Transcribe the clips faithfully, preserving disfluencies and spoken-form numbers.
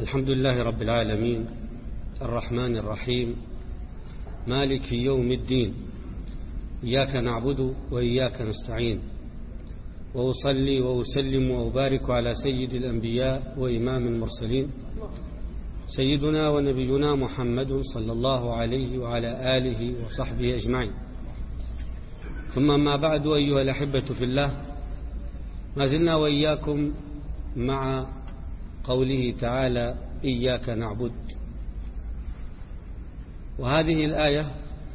الحمد لله رب العالمين الرحمن الرحيم مالك يوم الدين، إياك نعبد وإياك نستعين، وأصلي وأسلم وأبارك على سيد الأنبياء وإمام المرسلين سيدنا ونبينا محمد صلى الله عليه وعلى آله وصحبه أجمعين. ثم ما بعد، أيها الأحبة في الله، ما زلنا وإياكم مع قوله تعالى إياك نعبد. وهذه الآية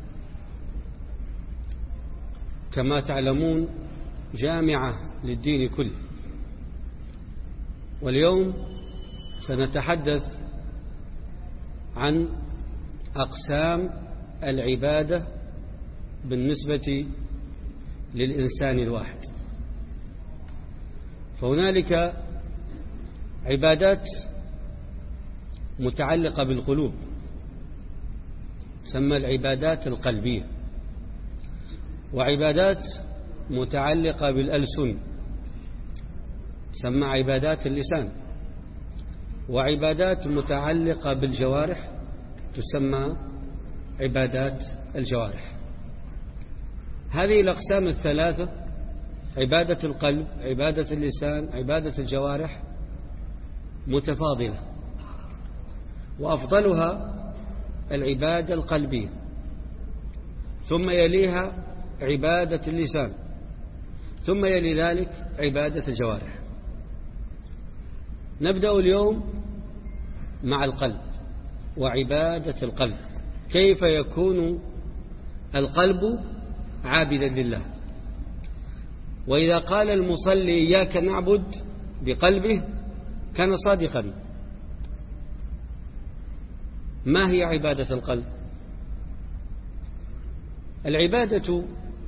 كما تعلمون جامعة للدين كله. واليوم سنتحدث عن أقسام العبادة بالنسبة للإنسان الواحد. فهنالك عبادات متعلقة بالقلوب، تسمى العبادات القلبية، وعبادات متعلقة بالألسن تسمى عبادات اللسان، وعبادات متعلقة بالجوارح تسمى عبادات الجوارح. هذه الأقسام الثلاثة، عبادة القلب، عبادة اللسان، عبادة الجوارح، متفاضلة، وأفضلها العبادة القلبية، ثم يليها عبادة اللسان، ثم يلي ذلك عبادة الجوارح. نبدأ اليوم مع القلب وعبادة القلب. كيف يكون القلب عابدا لله؟ وإذا قال المصلي إياك نعبد بقلبه كان صادقا. ما هي عبادة القلب؟ العبادة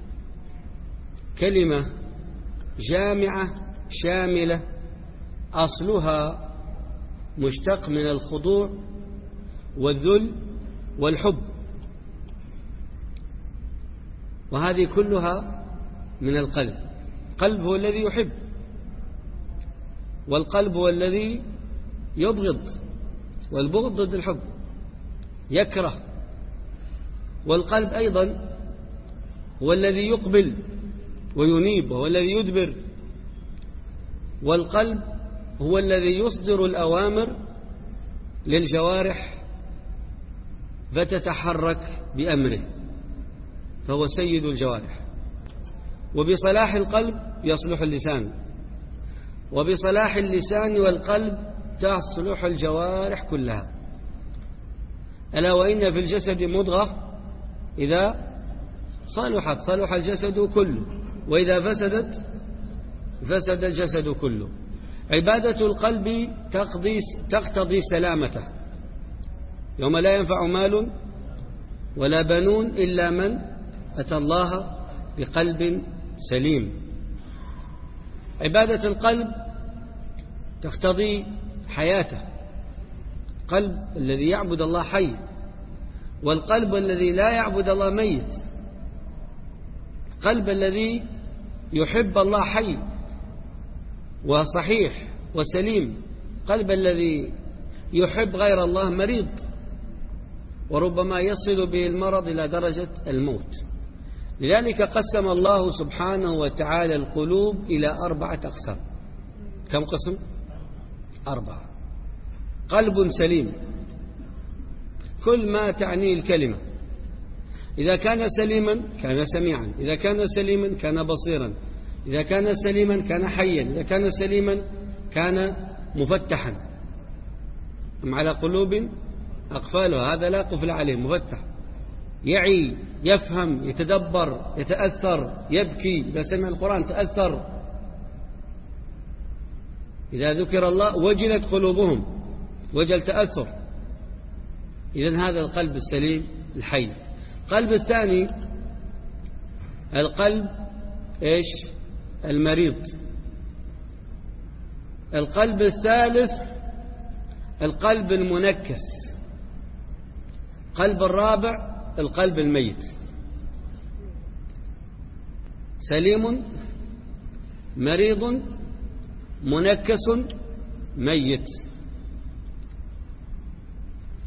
كلمة جامعة شاملة، أصلها مشتق من الخضوع والذل والحب، وهذه كلها من القلب. القلب هو الذي يحب، والقلب هو الذي يبغض، والبغض ضد الحب، يكره. والقلب أيضا هو الذي يقبل وينيب، وهو الذي يدبر. والقلب هو الذي يصدر الأوامر للجوارح فتتحرك بأمره، فهو سيد الجوارح. وبصلاح القلب يصلح اللسان، وبصلاح اللسان والقلب تصلح الجوارح كلها. ألا وإن في الجسد مضغة إذا صلحت صلح الجسد كله، وإذا فسدت فسد الجسد كله. عبادة القلب تقضي تقتضي سلامته، يوم لا ينفع مال ولا بنون إلا من أتى الله بقلب سليم. عبادة القلب تقتضي حياته. قلب الذي يعبد الله حي، والقلب الذي لا يعبد الله ميت. قلب الذي يحب الله حي وصحيح وسليم. قلب الذي يحب غير الله مريض، وربما يصل به المرض إلى درجة الموت. لذلك قسم الله سبحانه وتعالى القلوب إلى أربعة أقسام. كم قسم؟ أربعة. قلب سليم، كل ما تعنيه الكلمة. إذا كان سليما كان سميعا، إذا كان سليما كان بصيرا، إذا كان سليما كان حيا، إذا كان سليما كان مفتحا. أم على قلوب أقفالها، هذا لا قفل عليه، مفتح، يعي، يفهم، يتدبر، يتأثر، يبكي إذا سمع القرآن، تأثر. إذا ذكر الله وجلت قلوبهم، وجل تأثر. إذن هذا القلب السليم الحي. القلب الثاني القلب إيش؟ المريض. القلب الثالث القلب المنكس. القلب الرابع القلب الميت. سليم، مريض، منكس، ميت.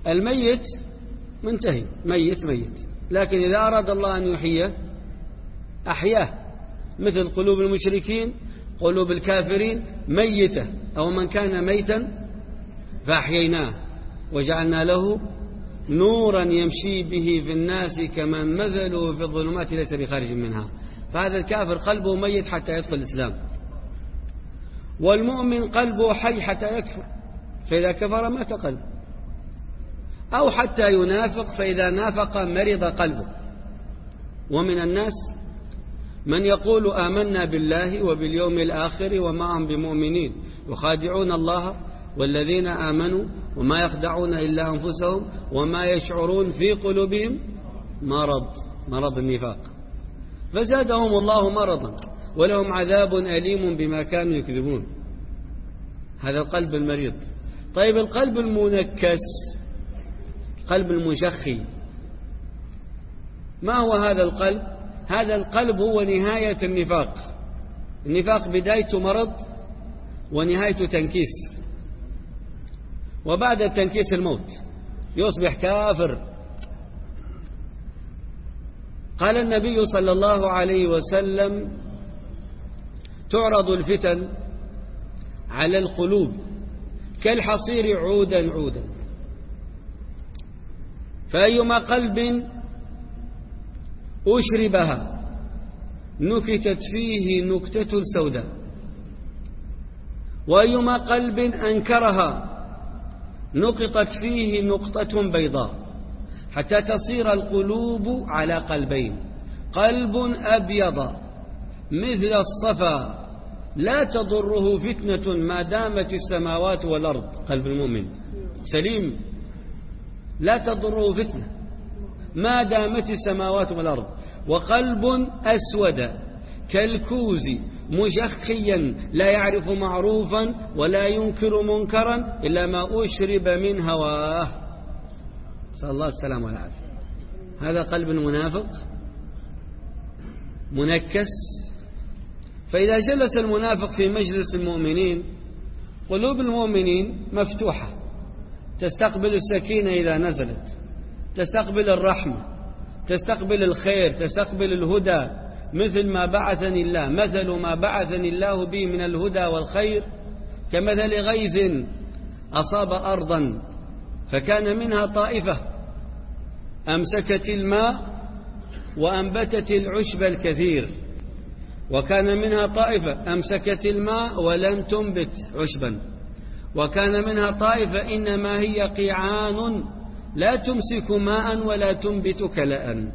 الميت منتهي، ميت ميت، لكن إذا أراد الله أن يحييه أحياه، مثل قلوب المشركين، قلوب الكافرين ميتة، أو من كان ميتا فأحييناه وجعلنا له نورا يمشي به في الناس كمن مثله في الظلمات ليس بخارج منها. فهذا الكافر قلبه ميت حتى يدخل الإسلام، والمؤمن قلبه حي حتى يكفر، فإذا كفر مات قلبه، أو حتى ينافق، فإذا نافق مرض قلبه. ومن الناس من يقول آمنا بالله وباليوم الآخر وما هم بمؤمنين يخادعون الله والذين آمنوا وما يخدعون إلا أنفسهم وما يشعرون في قلوبهم مرض، مرض النفاق، فزادهم الله مرضا ولهم عذاب أليم بما كانوا يكذبون. هذا القلب المريض. طيب القلب المنكس، قلب المشخي، ما هو هذا القلب؟ هذا القلب هو نهاية النفاق. النفاق بدايته مرض ونهايته تنكيس، وبعد التنكيس الموت، يصبح كافر. قال النبي صلى الله عليه وسلم: تعرض الفتن على القلوب كالحصير عودا عودا، فأيما قلب أشربها نكتت فيه نكتة سوداء، وأيما قلب أنكرها نقطت فيه نقطة بيضاء، حتى تصير القلوب على قلبين: قلب أبيض مثل الصفا لا تضره فتنة ما دامت السماوات والأرض، قلب المؤمن سليم لا تضره فتنة ما دامت السماوات والأرض. وقلب أسود كالكوز مجخيا لا يعرف معروفا ولا ينكر منكرا إلا ما أشرب من هواه، صلى الله السلام والعافية. هذا قلب المنافق منكس. فإذا جلس المنافق في مجلس المؤمنين، قلوب المؤمنين مفتوحة، تستقبل السكينة إذا نزلت، تستقبل الرحمة، تستقبل الخير، تستقبل الهدى، مثل ما بعثني الله، مثل ما بعثني الله به من الهدى والخير كمثل غيث أصاب أرضا فكان منها طائفة أمسكت الماء وأنبتت العشب الكثير، وكان منها طائفة أمسكت الماء ولم تنبت عشبا، وكان منها طائفة إنما هي قيعان لا تمسك ماء ولا تنبت كلاء.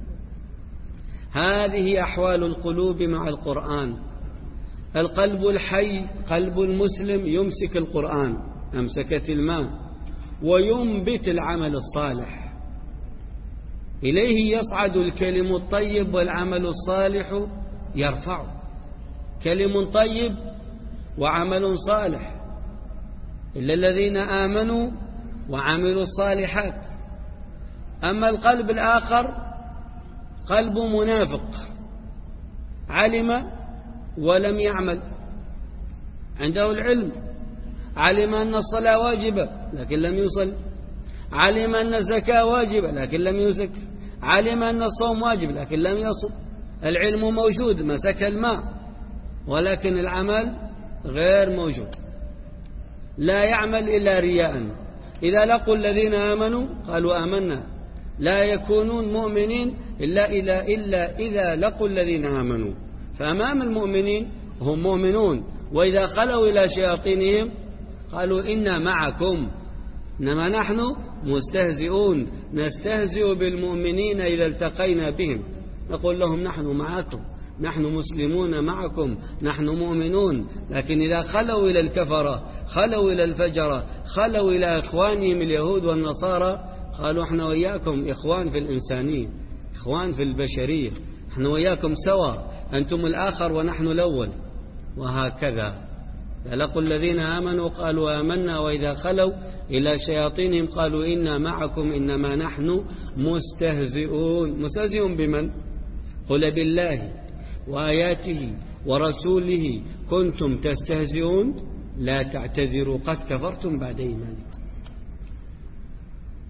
هذه أحوال القلوب مع القرآن. القلب الحي قلب المسلم يمسك القرآن، أمسكت الماء، وينبت العمل الصالح، إليه يصعد الكلم الطيب والعمل الصالح يرفع. كلم طيب وعمل صالح، إلا الذين آمنوا وعملوا الصالحات. أما القلب الآخر قلب منافق، علم ولم يعمل، عنده العلم، علم أن الصلاة واجبة لكن لم يصل، علم أن الزكاة واجبة لكن لم يزك، علم أن الصوم واجب لكن لم يصم. العلم موجود، مسك الماء، ولكن العمل غير موجود، لا يعمل إلا رياء. إذا لقوا الذين آمنوا قالوا آمنا، لا يكونون مؤمنين إلا, إلا, إلا إذا لقوا الذين آمنوا. فأمام المؤمنين هم مؤمنون، وإذا خلوا إلى شياطينهم قالوا إنا معكم إنما نحن مستهزئون، نستهزئ بالمؤمنين إذا التقينا بهم، نقول لهم نحن معكم، نحن مسلمون معكم، نحن مؤمنون. لكن إذا خلوا إلى الكفرة، خلوا إلى الفجرة، خلوا إلى إخوانهم اليهود والنصارى، قالوا احنا وياكم إخوان في الإنسانية، إخوان في البشرية، احنا وياكم سوا، أنتم الآخر ونحن الأول. وهكذا لقوا الذين آمنوا قالوا آمنا، وإذا خلوا إلى شياطينهم قالوا إنا معكم إنما نحن مستهزئون. مستهزئون بمن؟ قل بالله وآياته ورسوله كنتم تستهزئون لا تعتذروا قد كفرتم بعد إيمانكم.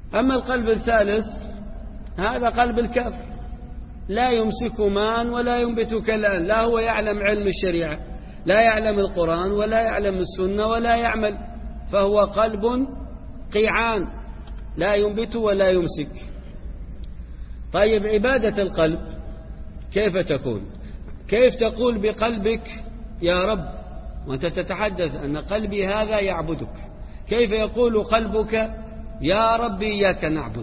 أما القلب الثالث هذا قلب الكافر، لا يمسك ماء ولا ينبت كلام، لا هو يعلم علم الشريعة، لا يعلم القرآن ولا يعلم السنة ولا يعمل، فهو قلب قيعان لا ينبت ولا يمسك. طيب عبادة القلب كيف تكون؟ كيف تقول بقلبك يا رب وأنت تتحدث أن قلبي هذا يعبدك؟ كيف يقول قلبك يا ربي إياك نعبد؟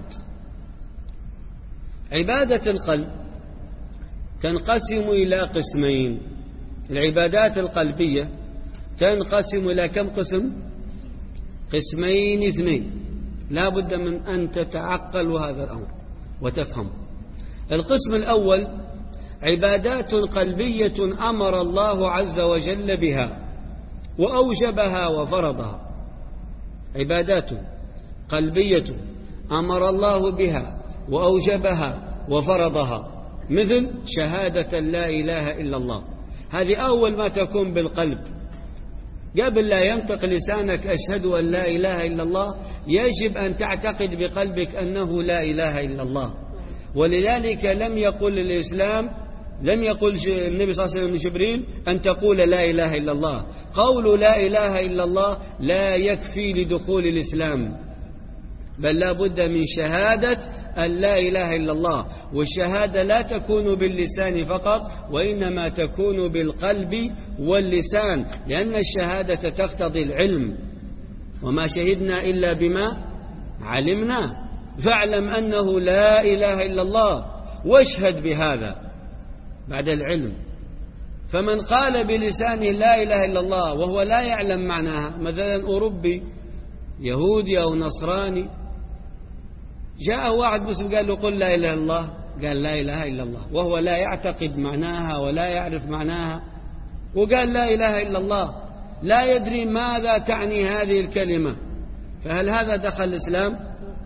عبادة القلب تنقسم إلى قسمين. العبادات القلبية تنقسم إلى كم قسم؟ قسمين اثنين، لا بد من أن تتعقل هذا الأمر وتفهم. القسم الأول عبادات قلبية أمر الله عز وجل بها وأوجبها وفرضها، عبادات قلبية أمر الله بها وأوجبها وفرضها، مثل شهادة لا إله إلا الله، هذه أول ما تكون بالقلب. قبل لا ينطق لسانك أشهد أن لا إله إلا الله يجب أن تعتقد بقلبك أنه لا إله إلا الله. ولذلك لم يقل الإسلام، لم يقل النبي صلى الله عليه وسلم لجبريل أن تقول لا إله إلا الله، قول لا إله إلا الله لا يكفي لدخول الإسلام، بل لا بد من شهادة أن لا إله إلا الله. والشهادة لا تكون باللسان فقط، وإنما تكون بالقلب واللسان، لأن الشهادة تقتضي العلم، وما شهدنا إلا بما علمنا، فاعلم أنه لا إله إلا الله واشهد بهذا بعد العلم. فمن قال بلسانه لا إله إلا الله وهو لا يعلم معناها، مثلا أوروبي يهودي أو نصراني جاء واحد مسلم قال له قل لا إله إلا الله، قال لا إله إلا الله وهو لا يعتقد معناها ولا يعرف معناها، وقال لا إله إلا الله لا يدري ماذا تعني هذه الكلمة، فهل هذا دخل الإسلام؟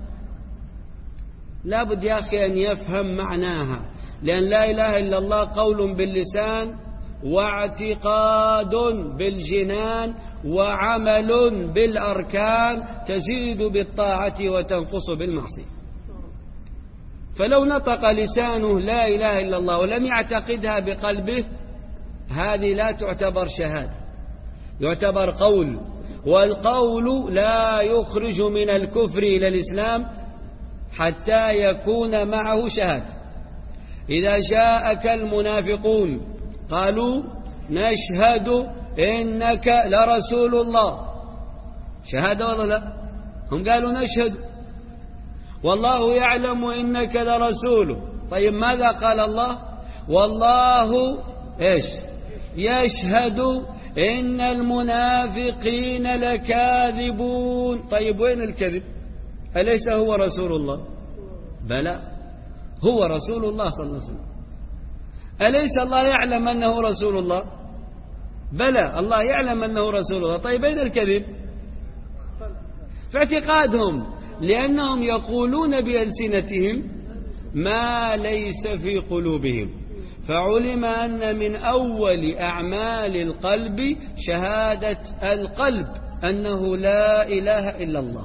لا بد يا أخي أن يفهم معناها، لأن لا إله إلا الله قول باللسان واعتقاد بالجنان وعمل بالأركان، تزيد بالطاعة وتنقص بالمعصية. فلو نطق لسانه لا إله إلا الله ولم يعتقدها بقلبه هذه لا تعتبر شهادة، يعتبر قول، والقول لا يخرج من الكفر إلى الإسلام حتى يكون معه شهادة. إذا جاءك المنافقون قالوا نشهد إنك لرسول الله، شهادة ولا لا؟ هم قالوا نشهد والله يعلم إنك لرسوله. طيب ماذا قال الله؟ والله إيش يشهد إن المنافقين لكاذبون. طيب وين الكذب؟ أليس هو رسول الله؟ بلى هو رسول الله صلى الله عليه وسلم. أليس الله يعلم أنه رسول الله؟ بلى الله يعلم أنه رسول الله. طيب أين الكذب؟ في اعتقادهم، لأنهم يقولون بألسنتهم ما ليس في قلوبهم، فعلم أن من أول أعمال القلب شهادة القلب أنه لا إله إلا الله.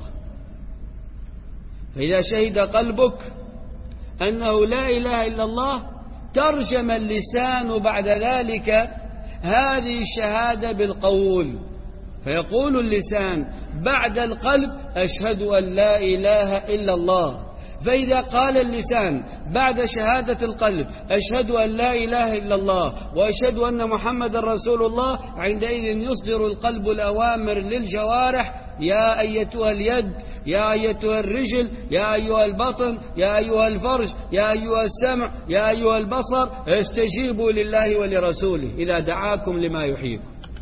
فإذا شهد قلبك أنه لا إله إلا الله ترجم اللسان بعد ذلك هذه الشهادة بالقول، فيقول اللسان بعد القلب أشهد أن لا إله إلا الله. فإذا قال اللسان بعد شهادة القلب أشهد أن لا إله إلا الله وأشهد أن محمد رسول الله، عندئذ يصدر القلب الأوامر للجوارح: يا أيتها اليد، يا أيتها الرجل، يا أيها البطن، يا أيها الفرج، يا أيها السمع، يا أيها البصر، استجيبوا لله ولرسوله إذا دعاكم لما يحييكم.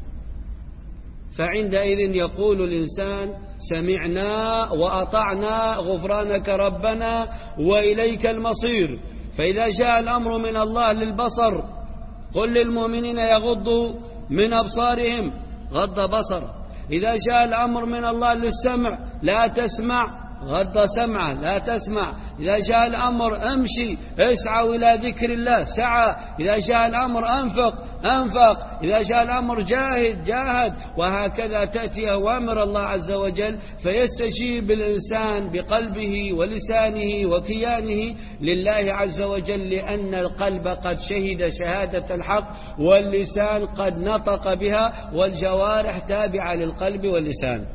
فعندئذ يقول الإنسان سمعنا وأطعنا غفرانك ربنا وإليك المصير. فإذا جاء الأمر من الله للبصر قل للمؤمنين يغضوا من أبصارهم، غض بصر. إذا جاء الأمر من الله للسمع لا تسمع غض سمعه لا تسمع. إذا جاء الأمر امشي اسعوا إلى ذكر الله سعى. إذا جاء الأمر أنفق أنفق. إذا جاء الأمر جاهد جاهد. وهكذا تأتي أوامر الله عز وجل فيستجيب الإنسان بقلبه ولسانه وكيانه لله عز وجل، لأن القلب قد شهد شهادة الحق واللسان قد نطق بها والجوارح تابعة للقلب واللسان.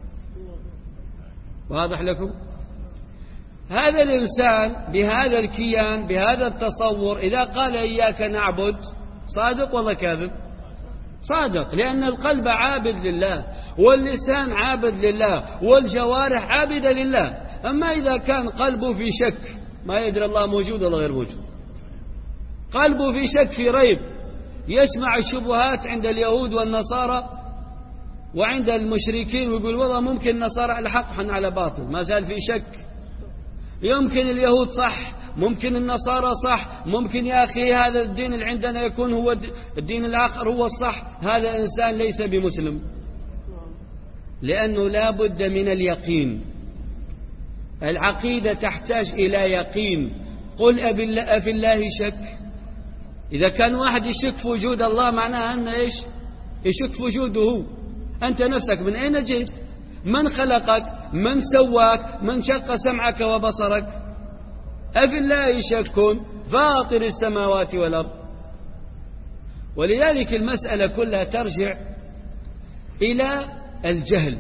واضح لكم؟ هذا الإنسان بهذا الكيان بهذا التصور إذا قال إياك نعبد صادق ولا كاذب؟ صادق، لأن القلب عابد لله واللسان عابد لله والجوارح عابدة لله. أما إذا كان قلبه في شك ما يدري الله موجود ولا غير موجود، قلبه في شك في ريب، يسمع الشبهات عند اليهود والنصارى وعند المشركين ويقول والله ممكن النصارى على حق حنا على باطل، ما زال في شك. يمكن اليهود صح، ممكن النصارى صح، ممكن يا أخي هذا الدين اللي عندنا يكون هو الدين الآخر هو الصح. هذا إنسان ليس بمسلم، لأنه لا بد من اليقين. العقيدة تحتاج إلى يقين. قل أفي الله شك. إذا كان واحد يشك في وجود الله معناها أنه إيش؟ يشك في وجوده هو. أنت نفسك من أين جئت؟ من خلقك؟ من سواك؟ من شق سمعك وبصرك؟ أفي الله شك فاطر السماوات والأرض. ولذلك المسألة كلها ترجع إلى الجهل،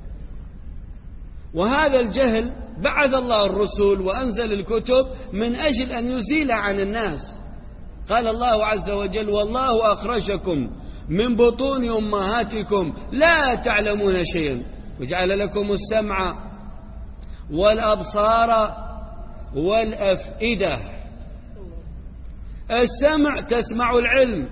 وهذا الجهل بعث الله الرسل وأنزل الكتب من أجل أن يزيل عن الناس. قال الله عز وجل والله أخرجكم من بطون أمهاتكم لا تعلمون شيئا وجعل لكم السمع والأبصار والأفئدة. السمع تسمع العلم،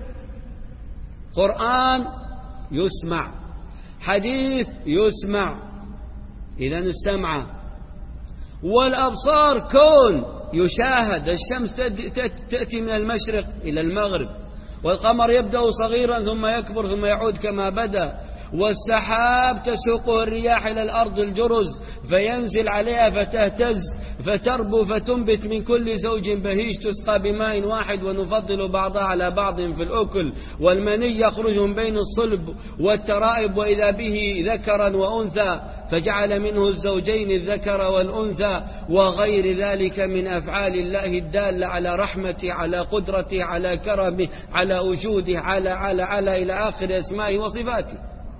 قرآن يسمع، حديث يسمع، إذن السمع. والأبصار كون يشاهد، الشمس تأتي من المشرق إلى المغرب، والقمر يبدأ صغيرا ثم يكبر ثم يعود كما بدأ، والسحاب تسوقه الرياح إلى الأرض الجرز فينزل عليها فتهتز فتربو فتنبت من كل زوج بهيج تسقى بماء واحد ونفضل بعضها على بعض في الأكل، والمني يخرج من بين الصلب والترائب وإذا به ذكرا وأنثى فجعل منه الزوجين الذكر والأنثى، وغير ذلك من أفعال الله الدالة على رحمته على قدرته على كرمه على وجوده على على على إلى آخر أسمائه وصفاته.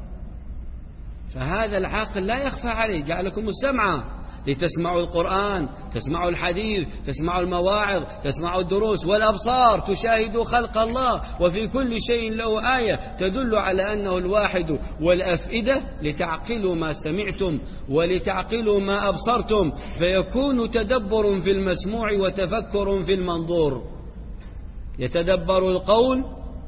فهذا العاقل لا يخفى عليه. جعلكم السمع لتسمعوا القرآن، تسمعوا الحديث، تسمعوا المواعظ، تسمعوا الدروس، والأبصار تشاهدوا خلق الله، وفي كل شيء له آية تدل على أنه الواحد، والأفئدة لتعقلوا ما سمعتم ولتعقلوا ما أبصرتم، فيكون تدبر في المسموع وتفكر في المنظور. يتدبر القول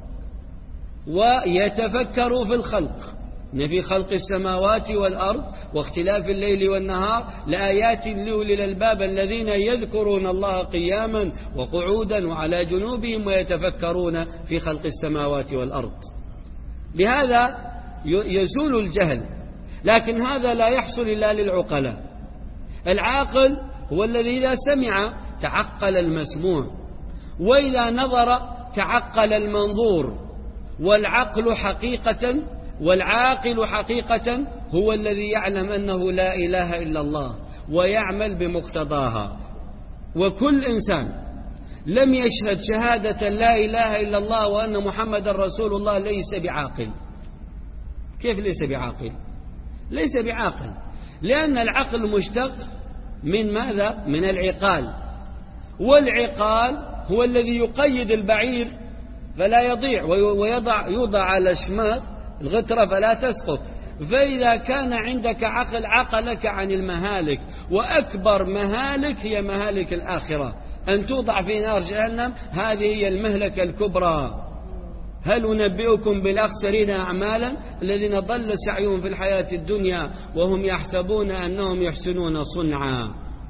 ويتفكر في الخلق. إن في خلق السماوات والأرض واختلاف الليل والنهار لآيات لأولي الألباب الذين يذكرون الله قياما وقعودا وعلى جنوبهم ويتفكرون في خلق السماوات والأرض. بهذا يزول الجهل، لكن هذا لا يحصل إلا للعقلاء. العاقل هو الذي إذا سمع تعقل المسموع، وإذا نظر تعقل المنظور. والعقل حقيقة والعاقل حقيقة هو الذي يعلم أنه لا إله إلا الله ويعمل بمقتضاها. وكل إنسان لم يشهد شهادة لا إله إلا الله وأن محمد رسول الله ليس بعاقل. كيف ليس بعاقل؟ ليس بعاقل لأن العقل مشتق من ماذا؟ من العقال، والعقال هو الذي يقيد البعير فلا يضيع ويضع يوضع على شمال الغترة فلا تسقط. فإذا كان عندك عقل عقلك عن المهالك، وأكبر مهالك هي مهالك الآخرة، أن توضع في نار جهنم، هذه هي المهلكة الكبرى. هل أنبئكم بالأخسرين أعمالا الذين ضل سعيهم في الحياة الدنيا وهم يحسبون أنهم يحسنون صنعا.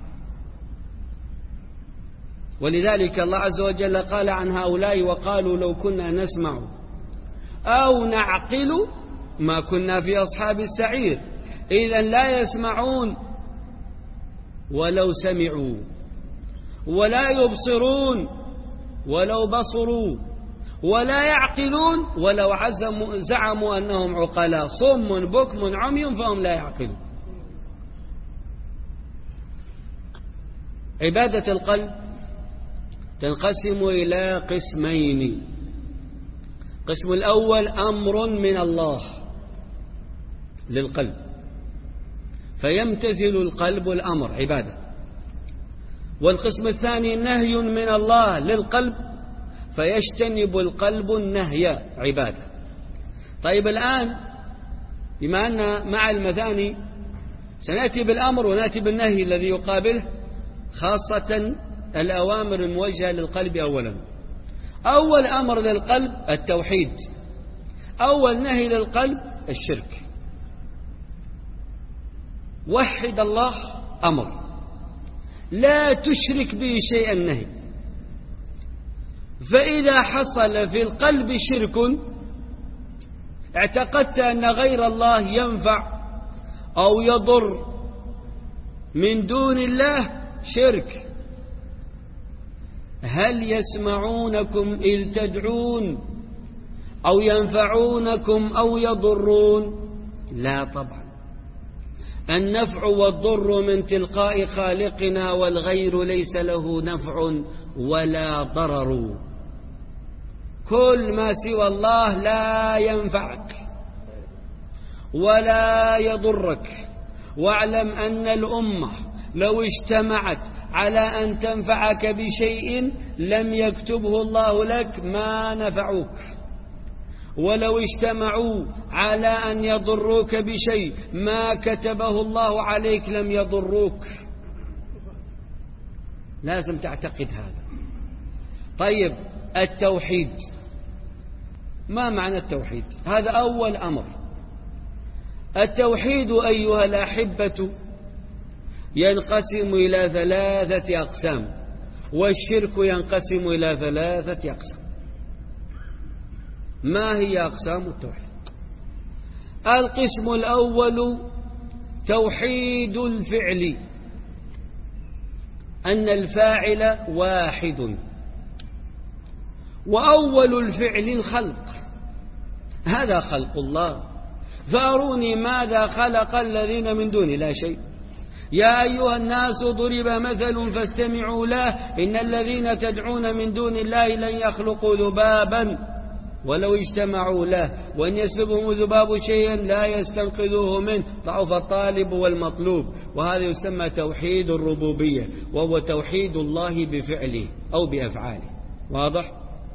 ولذلك الله عز وجل قال عن هؤلاء وقالوا لو كنا نسمع أو نعقل ما كنا في أصحاب السعير. إذن لا يسمعون ولو سمعوا، ولا يبصرون ولو بصروا، ولا يعقلون ولو عزموا زعموا أنهم عقلاء، صم بكم عمي فهم لا يعقلون. عبادة القلب تنقسم إلى قسمين. القسم الأول أمر من الله للقلب، فيمتثل القلب الأمر عبادة. والقسم الثاني نهي من الله للقلب، فيجتنب القلب النهي عبادة. طيب الآن بما أن مع المثاني سنأتي بالأمر ونأتي بالنهي الذي يقابله، خاصة الأوامر الموجهة للقلب. أولا أول أمر للقلب التوحيد، أول نهي للقلب الشرك. وحد الله أمر، لا تشرك به شيئا نهي. فإذا حصل في القلب شرك، اعتقدت أن غير الله ينفع أو يضر من دون الله، شرك. هل يسمعونكم إذ تدعون أو ينفعونكم أو يضرون؟ لا طبعا. النفع والضر من تلقاء خالقنا، والغير ليس له نفع ولا ضرر. كل ما سوى الله لا ينفعك ولا يضرك. واعلم أن الأمة لو اجتمعت على أن تنفعك بشيء لم يكتبه الله لك ما نفعوك، ولو اجتمعوا على أن يضروك بشيء ما كتبه الله عليك لم يضروك. لازم تعتقد هذا. طيب التوحيد، ما معنى التوحيد؟ هذا أول أمر. التوحيد أيها الأحبة ينقسم إلى ثلاثة أقسام، والشرك ينقسم إلى ثلاثة أقسام. ما هي أقسام التوحيد؟ القسم الأول توحيد الفعل، أن الفاعل واحد، وأول الفعل الخلق، هذا خلق الله. فأروني ماذا خلق الذين من دونه؟ لا شيء. يا أيها الناس ضرب مثل فاستمعوا له، إن الذين تدعون من دون الله لن يخلقوا ذبابا ولو اجتمعوا له، وإن يسلبهم الذباب شيئا لا يستنقذوه منه، ضعف الطالب والمطلوب. وهذا يسمى توحيد الربوبية، وهو توحيد الله بفعله أو بأفعاله. واضح؟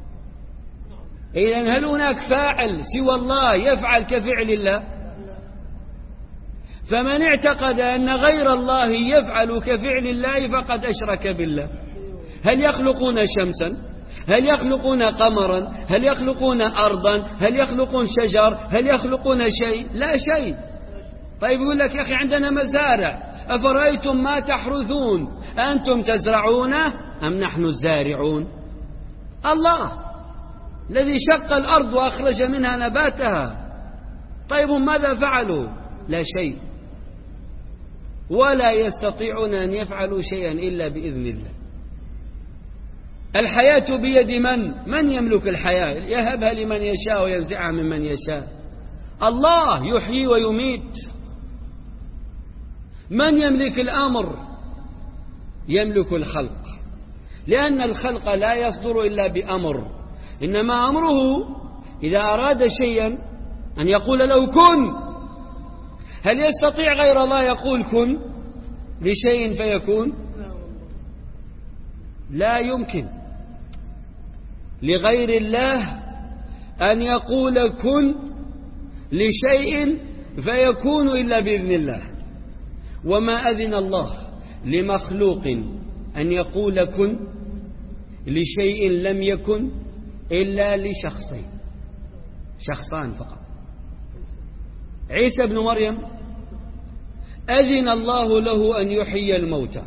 إذن هل هناك فاعل سوى الله يفعل كفعل الله؟ فمن اعتقد أن غير الله يفعل كفعل الله فقد أشرك بالله. هل يخلقون شمسا؟ هل يخلقون قمرا؟ هل يخلقون أرضا؟ هل يخلقون شجر؟ هل يخلقون شيء؟ لا شيء. طيب يقول لك يا أخي عندنا مزارع، أفرأيتم ما تحرثون أنتم تزرعونه أم نحن الزارعون؟ الله الذي شق الأرض وأخرج منها نباتها. طيب ماذا فعلوا؟ لا شيء. ولا يستطيعون أن يفعلوا شيئا إلا بإذن الله. الحياة بيد من؟ من يملك الحياة؟ يهبها لمن يشاء وينزعها ممن يشاء. الله يحيي ويميت. من يملك الأمر؟ يملك الخلق، لأن الخلق لا يصدر إلا بأمر، إنما أمره إذا أراد شيئا أن يقول له كن. هل يستطيع غير الله يقول كن لشيء فيكون؟ لا يمكن لغير الله أن يقول كن لشيء فيكون إلا بإذن الله. وما أذن الله لمخلوق أن يقول كن لشيء لم يكن إلا لشخصين، شخصان فقط. عيسى بن مريم أذن الله له أن يحيي الموتى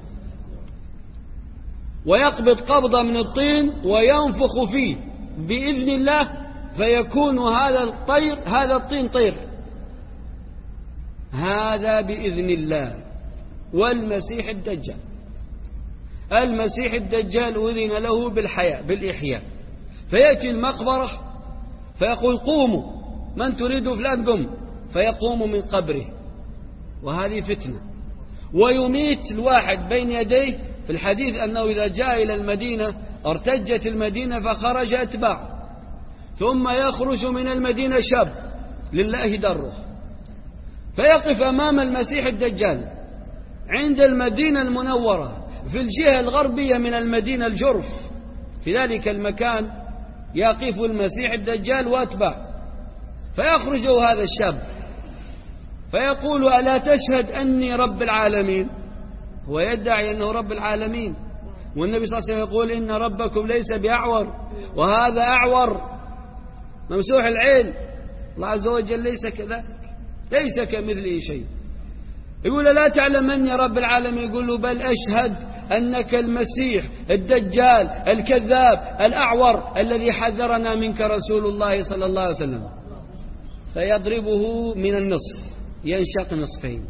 ويقبض قبضة من الطين وينفخ فيه بإذن الله فيكون هذا الطير هذا الطين طير، هذا بإذن الله. والمسيح الدجال. المسيح الدجال أذن له بالحياة بالإحياء، فيأتي المقبرة فيقول قوموا، من تريد فلان قم، فيقوم من قبره، وهذه فتنة. ويميت الواحد بين يديه. في الحديث أنه إذا جاء إلى المدينة ارتجت المدينة فخرج أتباع، ثم يخرج من المدينة شاب لله دره، فيقف أمام المسيح الدجال عند المدينة المنورة في الجهة الغربية من المدينة الجرف. في ذلك المكان يقف المسيح الدجال وأتباع، فيخرج هذا الشاب فيقول ألا تشهد أني رب العالمين؟ هو يدعي أنه رب العالمين، والنبي صلى الله عليه وسلم يقول إن ربكم ليس بأعور، وهذا أعور ممسوح العين، الله عز وجل ليس كذلك، ليس كمثله شيء. يقول لا تعلم أني رب العالمين؟ يقول له بل أشهد أنك المسيح الدجال الكذاب الأعور الذي حذرنا منك رسول الله صلى الله عليه وسلم. فيضربه من النصف، ينشق نصفين،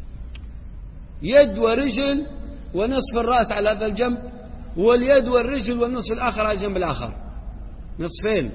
يد ورجل ونصف الرأس على هذا الجنب، واليد والرجل والنصف الآخر على الجنب الآخر، نصفين،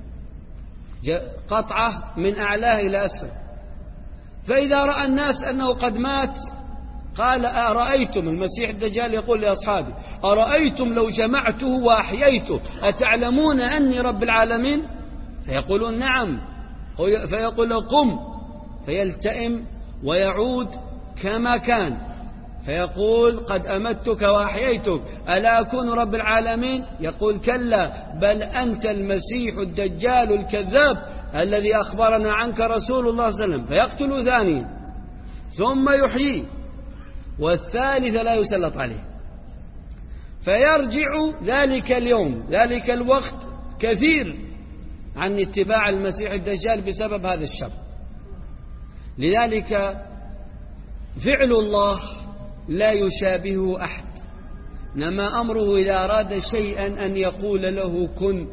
قطعة من أعلاه إلى أسفل. فإذا رأى الناس أنه قد مات قال أرأيتم، المسيح الدجال يقول لأصحابه أرأيتم لو جمعته وأحييته أتعلمون أني رب العالمين؟ فيقولون نعم. فيقول له قم، فيلتئم ويعود كما كان، فيقول قد أمتك وأحييتك ألا أكون رب العالمين؟ يقول كلا بل أنت المسيح الدجال الكذاب الذي أخبرنا عنك رسول الله صلى الله عليه وسلم. فيقتل ثانيا ثم يحييه، والثالث لا يسلط عليه. فيرجع ذلك اليوم ذلك الوقت كثير عن اتباع المسيح الدجال بسبب هذا الشر. لذلك فعل الله لا يشابهه أحد، إنما أمره إذا أراد شيئا أن يقول له كن،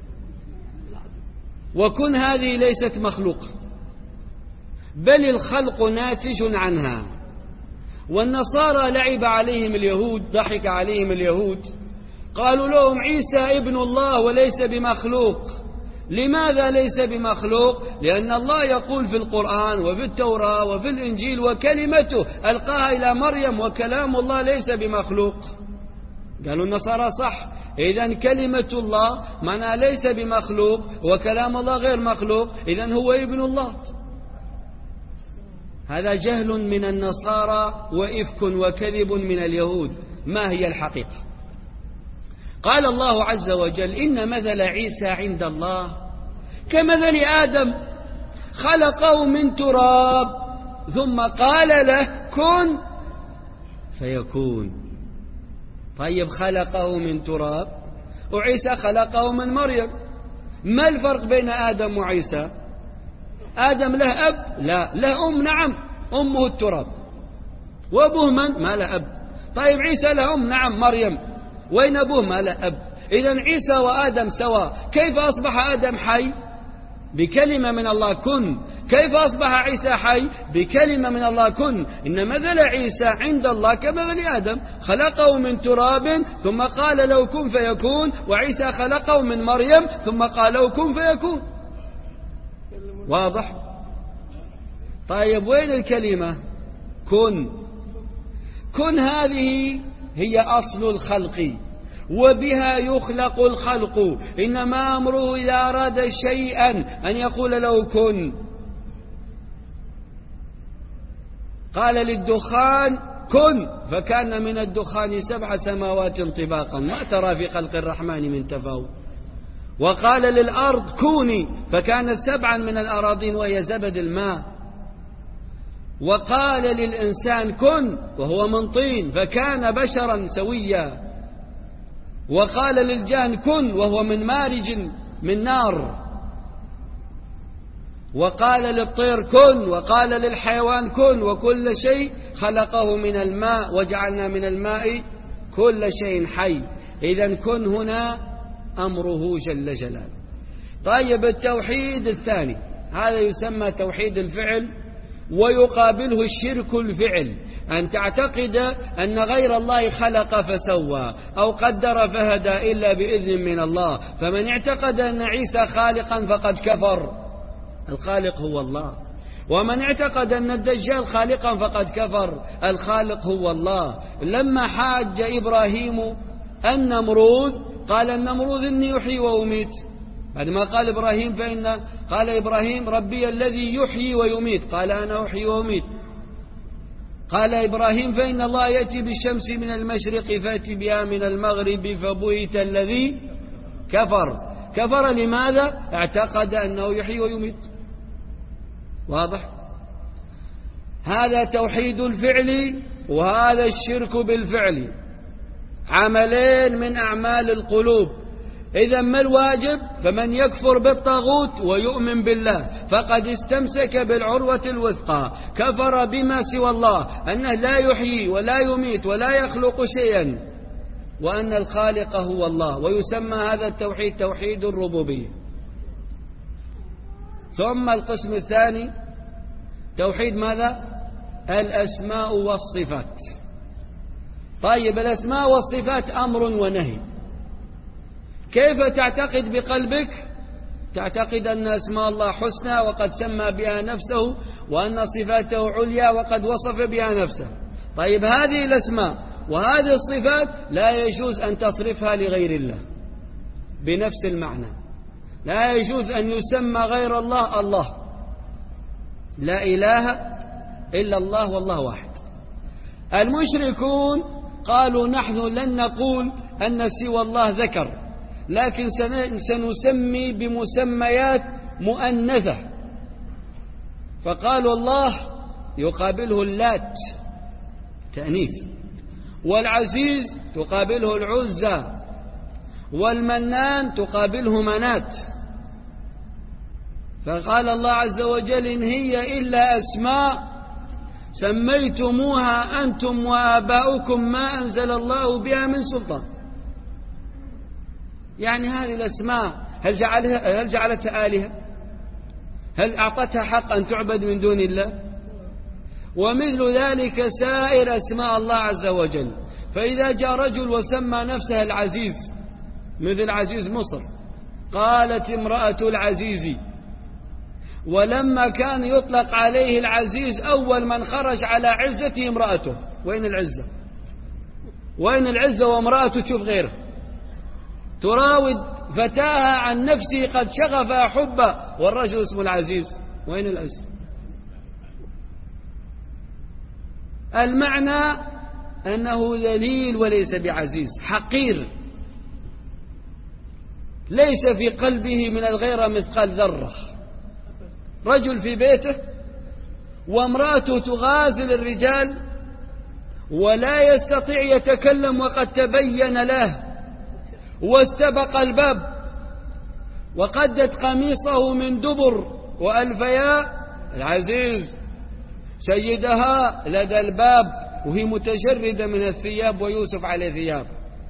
وكن هذه ليست مخلوقة، بل الخلق ناتج عنها. والنصارى لعب عليهم اليهود، ضحك عليهم اليهود، قالوا لهم عيسى ابن الله وليس بمخلوق. لماذا ليس بمخلوق؟ لأن الله يقول في القرآن وفي التوراة وفي الإنجيل وكلمته ألقاها إلى مريم، وكلام الله ليس بمخلوق. قالوا النصارى صح، إذن كلمة الله معناها ليس بمخلوق، وكلام الله غير مخلوق، إذن هو ابن الله. هذا جهل من النصارى وإفك وكذب من اليهود. ما هي الحقيقة؟ قال الله عز وجل إن مثل عيسى عند الله كمثل آدم خلقه من تراب ثم قال له كن فيكون. طيب خلقه من تراب وعيسى خلقه من مريم، ما الفرق بين آدم وعيسى؟ آدم له أب؟ لا. له أم؟ نعم، أمه التراب. وأبوه من؟ ما له أب. طيب عيسى له أم؟ نعم، مريم. وين أبوه؟ ما له أب. إذن عيسى وآدم سواء. كيف أصبح آدم حي؟ بكلمة من الله كن. كيف أصبح عيسى حي؟ بكلمة من الله كن. إن مثل عيسى عند الله كمثل آدم خلقه من تراب ثم قال له كن فيكون، وعيسى خلقه من مريم ثم قال له كن فيكون. واضح؟ طيب وين الكلمة كن؟ كن هذه هي أصل الخلق، وبها يخلق الخلق. إنما أمره إذا أراد شيئا أن يقول له كن. قال للدخان كن فكان من الدخان سبع سماوات طباقا ما ترى في خلق الرحمن من تفاوت. وقال للأرض كوني فكانت سبعا من الأراضين وهي زبد الماء. وقال للإنسان كن وهو من طين فكان بشرا سويا. وقال للجان كن وهو من مارج من نار. وقال للطير كن، وقال للحيوان كن، وكل شيء خلقه من الماء وجعلنا من الماء كل شيء حي. إذن كن هنا أمره جل جلاله. طيب التوحيد الثاني هذا يسمى توحيد الفعل، ويقابله الشرك الفعل، أن تعتقد أن غير الله خلق فسوى أو قدر فهدى إلا بإذن من الله. فمن اعتقد أن عيسى خالقا فقد كفر، الخالق هو الله. ومن اعتقد أن الدجال خالقا فقد كفر، الخالق هو الله. لما حاج إبراهيم النمرود قال النمرود إني يحيي وأميت، بعد ما قال إبراهيم فإن قال إبراهيم ربي الذي يحيي ويميت، قال أنا أحيي وأميت. قال إبراهيم فإن الله يأتي بالشمس من المشرق فأتي بها من المغرب فبهت الذي كفر. كفر لماذا؟ اعتقد أنه يحيي ويميت. واضح؟ هذا توحيد الفعل وهذا الشرك بالفعل، عملين من أعمال القلوب. إذا ما الواجب؟ فمن يكفر بالطاغوت ويؤمن بالله فقد استمسك بالعروة الوثقى، كفر بما سوى الله، أنه لا يحيي ولا يميت ولا يخلق شيئا، وأن الخالق هو الله. ويسمى هذا التوحيد توحيد الربوبية. ثم القسم الثاني توحيد ماذا؟ الأسماء والصفات. طيب الأسماء والصفات أمر ونهي. كيف تعتقد بقلبك؟ تعتقد أن أسماء الله حسنى وقد سمى بها نفسه، وأن صفاته عليا وقد وصف بها نفسه. طيب هذه الأسماء وهذه الصفات لا يجوز أن تصرفها لغير الله بنفس المعنى. لا يجوز أن يسمى غير الله الله، لا إله إلا الله والله واحد. المشركون قالوا نحن لن نقول أن سوى الله ذكر، لكن سنسمي بمسميات مؤنثة. فقالوا الله يقابله اللات تأنيث، والعزيز تقابله العزى، والمنان تقابله منات. فقال الله عز وجل إن هي إلا أسماء سميتموها أنتم وآباؤكم ما أنزل الله بها من سلطان. يعني هذه الأسماء هل جعلها هل جعلتها آلهة؟ هل أعطتها حق أن تعبد من دون الله؟ ومثل ذلك سائر أسماء الله عز وجل. فإذا جاء رجل وسمى نفسه العزيز مثل عزيز مصر، قالت امرأة العزيز، ولما كان يطلق عليه العزيز أول من خرج على عزته امرأته. وين العزة؟ وين العزة وامرأته تشوف غيره؟ تراود فتاها عن نفسه قد شغفها حبا، والرجل اسمه العزيز. وين العز؟ المعنى أنه ذليل وليس بعزيز، حقير، ليس في قلبه من الغيرة مثقال ذرة. رجل في بيته وامرأته تغازل الرجال ولا يستطيع يتكلم وقد تبين له، واستبق الباب وقدت قميصه من دبر وألفيا العزيز سيدها لدى الباب وهي متجردة من الثياب ويوسف عليه ثياب.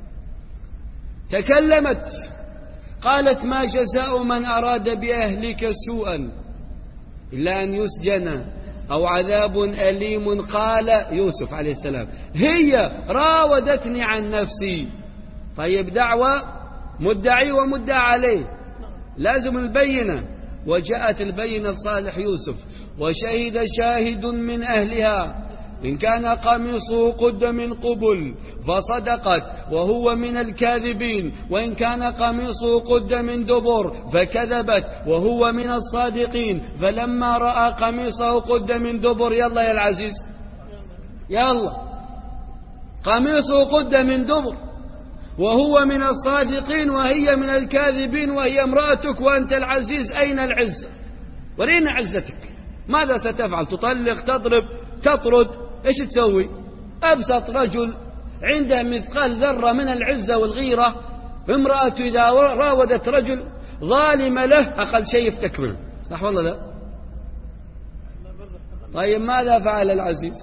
تكلمت قالت ما جزاء من أراد بأهلك سوءا إلا أن يسجن أو عذاب أليم. قال يوسف عليه السلام هي راودتني عن نفسي. طيب دعوة مدعي ومدعى عليه، لازم البينة. وجاءت البينة صالح يوسف وشهد شاهد من أهلها إن كان قميصه قد من قبل فصدقت وهو من الكاذبين، وإن كان قميصه قد من دبر فكذبت وهو من الصادقين. فلما رأى قميصه قد من دبر، يلا يا العزيز يلا، قميصه قد من دبر وهو من الصادقين وهي من الكاذبين وهي امرأتك وأنت العزيز، أين العزة؟ ورينا عزتك. ماذا ستفعل؟ تطلق، تضرب، تطرد؟ ايش تسوي؟ أبسط رجل عنده مثقال ذرة من العزة والغيرة، امرأته إذا راودت رجل ظالم له أقل شيء يفتك منه، صح والله لا؟ طيب ماذا فعل العزيز؟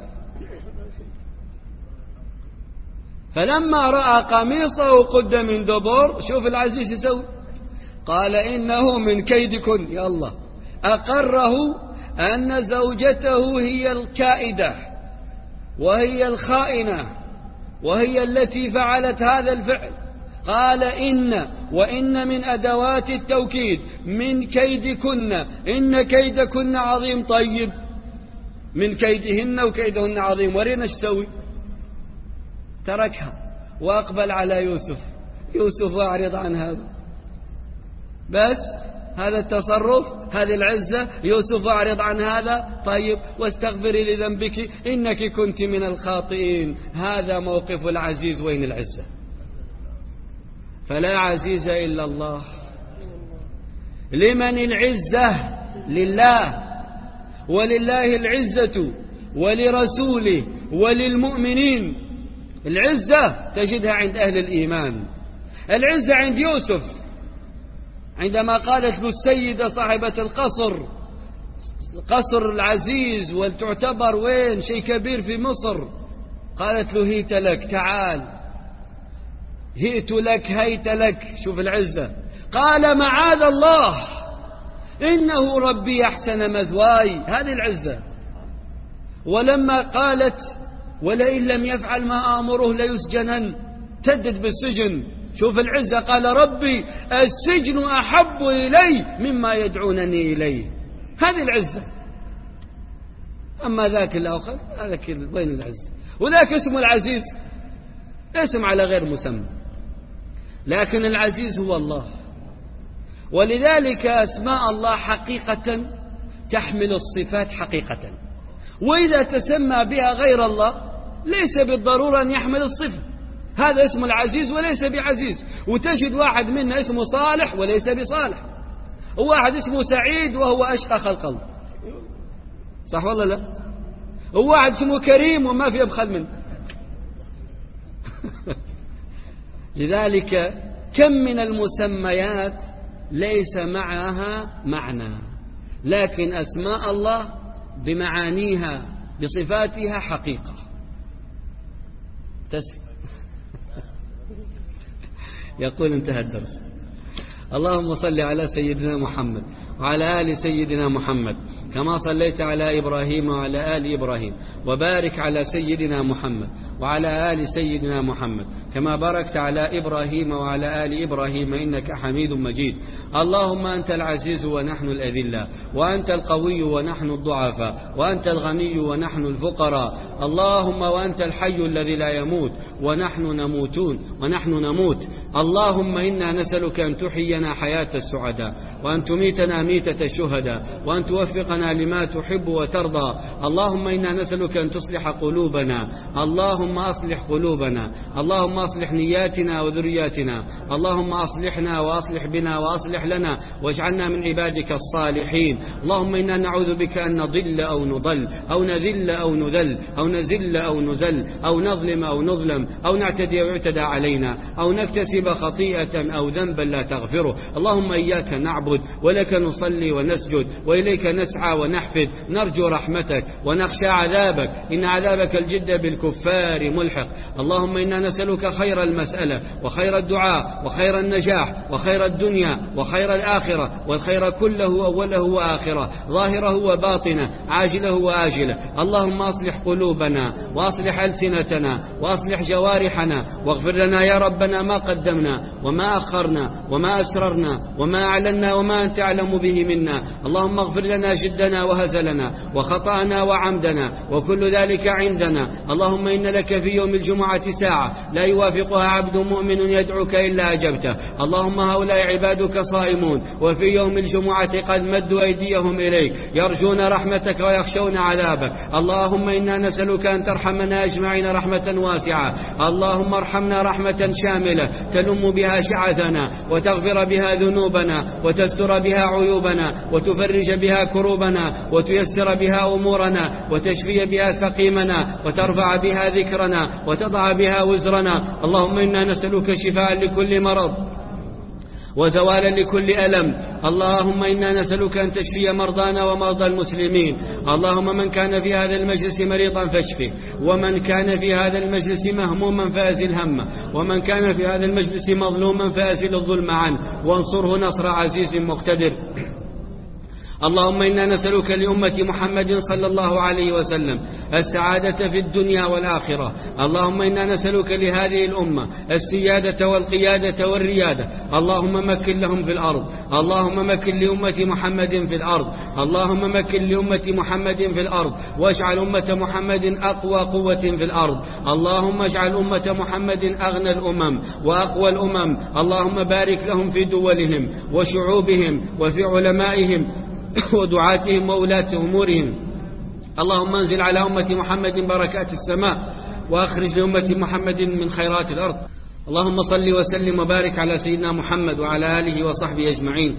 فلما رأى قميصه قد من دبر، شوف العزيز يسوي، قال إنه من كيدكن. يا الله، أقره أن زوجته هي الكائدة وهي الخائنة وهي التي فعلت هذا الفعل. قال إن وإن من أدوات التوكيد من كيدكن إن كيدكن عظيم. طيب من كيدهن وكيدهن عظيم، ورينا ايش تسوي؟ تركها وأقبل على يوسف. يوسف أعرض عن هذا، بس هذا التصرف، هذه العزة. يوسف أعرض عن هذا. طيب واستغفري لذنبك إنك كنت من الخاطئين. هذا موقف العزيز. وين العزة؟ فلا عزيز إلا الله. لمن العزة؟ لله، ولله العزة ولرسوله وللمؤمنين. العزة تجدها عند أهل الإيمان. العزة عند يوسف عندما قالت له السيدة صاحبة القصر، قصر العزيز وتعتبر وين شيء كبير في مصر، قالت له هيت لك، تعال هيت لك هيت لك. شوف العزة. قال معاذ الله إنه ربي أحسن مثواي. هذه العزة. ولما قالت ولئن لم يفعل ما آمره ليسجنن، تدد بالسجن. شوف العزة. قال ربي السجن أحب إلي مما يدعونني إليه. هذه العزة. أما ذاك الآخر هذا وين العزة؟ وذاك اسمه العزيز، اسم على غير مسمى، لكن العزيز هو الله. ولذلك أسماء الله حقيقة تحمل الصفات حقيقة، وإذا تسمى بها غير الله ليس بالضرورة أن يحمل الصفة. هذا اسم العزيز وليس بعزيز. وتجد واحد منا اسمه صالح وليس بصالح، وواحد اسمه سعيد وهو أشقى خلق الله، صح ولا لا؟ وواحد اسمه كريم وما في أبخل منه. لذلك كم من المسميات ليس معها معنى، لكن أسماء الله بمعانيها بصفاتها حقيقة. تس... يقول انتهى الدرس. اللهم صل على سيدنا محمد وعلى آل سيدنا محمد كما صليت على إبراهيم وعلى آل إبراهيم، وبارك على سيدنا محمد وعلى آل سيدنا محمد كما باركت على إبراهيم وعلى آل إبراهيم إنك حميد مجيد. اللهم أنت العزيز ونحن الأذلة، وأنت القوي ونحن الضعفاء، وأنت الغني ونحن الفقراء. اللهم وأنت الحي الذي لا يموت ونحن نموتون ونحن نموت. اللهم إنا نسألك أن تحيينا حياة السعداء، وأن تميتنا ميتة الشهداء، وأن توفقنا لما تحب وترضى. اللهم إنا نسألك أن تصلح قلوبنا. اللهم أصلح قلوبنا. اللهم أصلح نياتنا وذرياتنا. اللهم أصلحنا وأصلح بنا وأصلح لنا واجعلنا من عبادك الصالحين. اللهم إنا نعوذ بك أن نضل أو نضل أو نذل أو نذل أو نزل أو نزل أو نظلم أو نظلم أو نعتدي أو يعتدى علينا أو نكتسب خطيئة أو ذنبا لا تغفره. اللهم إياك نعبد ولك نصلي ونسجد وإليك نسعى ونحفد، نرجو رحمتك ونخشى عذابك، إن عذابك الجد بالكفار ملحق. اللهم إنا نسألك خير المسألة وخير الدعاء وخير النجاح وخير الدنيا وخير الآخرة، والخير كله أوله وآخره، ظاهره وباطنه، عاجله وآجله. اللهم أصلح قلوبنا وأصلح ألسنتنا وأصلح جوارحنا، واغفر لنا يا ربنا ما قدمنا وما أخرنا وما أسررنا وما أعلنا وما أنت أعلم به منا. اللهم اغفر لنا جدنا وهزلنا وخطأنا وعمدنا وكل ذلك عندنا. اللهم إن لك في يوم الجمعة ساعة لا يوافقها عبد مؤمن يدعوك إلا أجبته. اللهم هؤلاء عبادك صائمون وفي يوم الجمعة قد مدوا أيديهم إليك يرجون رحمتك ويخشون عذابك. اللهم إنا نسألك أن ترحمنا أجمعين رحمة واسعة. اللهم ارحمنا رحمة شاملة تلم بها شعثنا وتغفر بها ذنوبنا وتستر بها عيوبنا وتفرج بها كروبنا وتيسر بها أمورنا وتشفي بها سقيمنا وترفع بها ذكرنا وتضع بها وزرنا. اللهم إنا نسألك شفاء لكل مرض وزوالا لكل ألم. اللهم إنا نسألك أن تشفي مرضانا ومرضى المسلمين. اللهم من كان في هذا المجلس مريضا فاشفه، ومن كان في هذا المجلس مهموما فأزل همه، ومن كان في هذا المجلس مظلوما فأزل الظلم عنه، وانصره نصر عزيز مقتدر. اللهم إنا نسألك لأمة محمد صلى الله عليه وسلم السعادة في الدنيا والآخرة. اللهم إنا نسألك لهذه الأمة السيادة والقيادة والريادة. اللهم مكن لهم في الأرض. اللهم مكن لأمة محمد في الأرض. اللهم مكن لأمة محمد في الأرض، واجعل أمة محمد أقوى قوة في الأرض. اللهم اجعل أمة محمد أغنى الأمم وأقوى الأمم. اللهم بارك لهم في دولهم وشعوبهم وفي علمائهم ودعاتهم وولاة أمورهم. اللهم انزل على أمة محمد بركات السماء، وأخرج لأمة محمد من خيرات الأرض. اللهم صل وسلم وبارك على سيدنا محمد وعلى آله وصحبه أجمعين.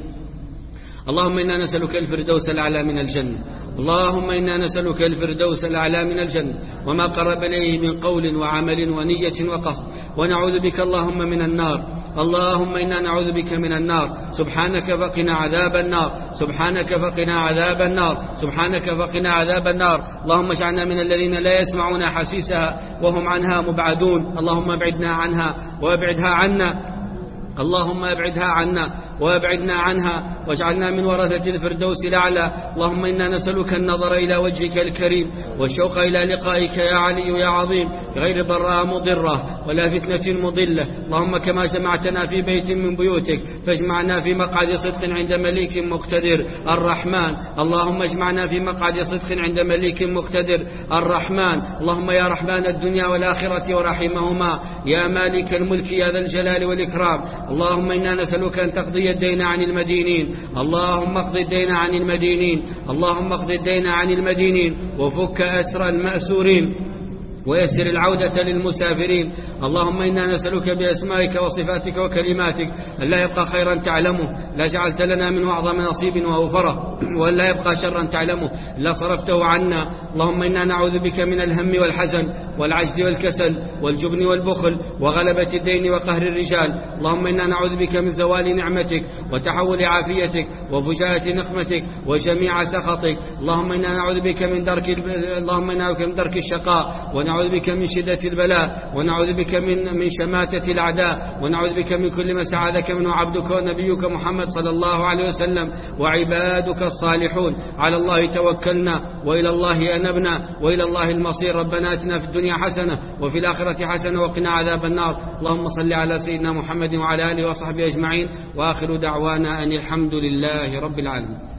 اللهم إنا نسألك الفردوس الأعلى من الجنة. اللهم إنا نسألك الفردوس الأعلى من الجنة وما قرب إليه من قول وعمل ونية وقصد، ونعوذ بك اللهم من النار. اللهم إنا نعوذ بك من النار. سبحانك فقنا عذاب النار. سبحانك فقنا عذاب النار. سبحانك فقنا عذاب النار. اللهم اجعلنا من الذين لا يسمعون حسيسها وهم عنها مبعدون. اللهم ابعدنا عنها وابعدها عنا. اللهم ابعدها عنا وابعدنا عنها، واجعلنا من ورثة الفردوس الأعلى. اللهم إنا نسألك النظر إلى وجهك الكريم والشوق إلى لقائك يا علي يا عظيم، غير ضراء مضرة ولا فتنة مضلة. اللهم كما جمعتنا في بيت من بيوتك فاجمعنا في مقعد صدق عند مليك مقتدر الرحمن. اللهم اجمعنا في مقعد صدق عند مليك مقتدر الرحمن. اللهم يا رحمن الدنيا والآخرة ورحمهما، يا مالك الملك يا ذا الجلال والإكرام. اللهم إنا نسألك أن تقضي الدين عن المدينين. اللهم اقض الدين عن المدينين. اللهم اقض الدين عن المدينين وفك أسر المأسورين ويسر العودة للمسافرين. اللهم إنا نسألك بأسمائك وصفاتك وكلماتك أن لا يبقى خيرا تعلمه لا جعلت لنا منه أعظم نصيب وأوفره، وأن لا يبقى شرا تعلمه لا صرفته عنا. اللهم إنا نعوذ بك من الهم والحزن والعجز والكسل والجبن والبخل وغلبة الدين وقهر الرجال. اللهم إنا نعوذ بك من زوال نعمتك وتحول عافيتك وفجاءة نقمتك وجميع سخطك. اللهم إنا نعوذ بك من درك اللهم إنا نعوذ بك من درك الشقاء، ونعوذ بك من شدة البلاء، ونعوذ بك من من شماتة الأعداء، ونعوذ بك من كل ما سعادك منه عبدك ونبيك محمد صلى الله عليه وسلم وعبادك الصالحون. على الله توكلنا وإلى الله أنبنا وإلى الله المصير. ربنا آتنا في الدنيا حسنة وفي الآخرة حسنة وقنا عذاب النار. اللهم صل على سيدنا محمد وعلى آله وصحبه أجمعين، وآخر دعوانا أن الحمد لله رب العالمين.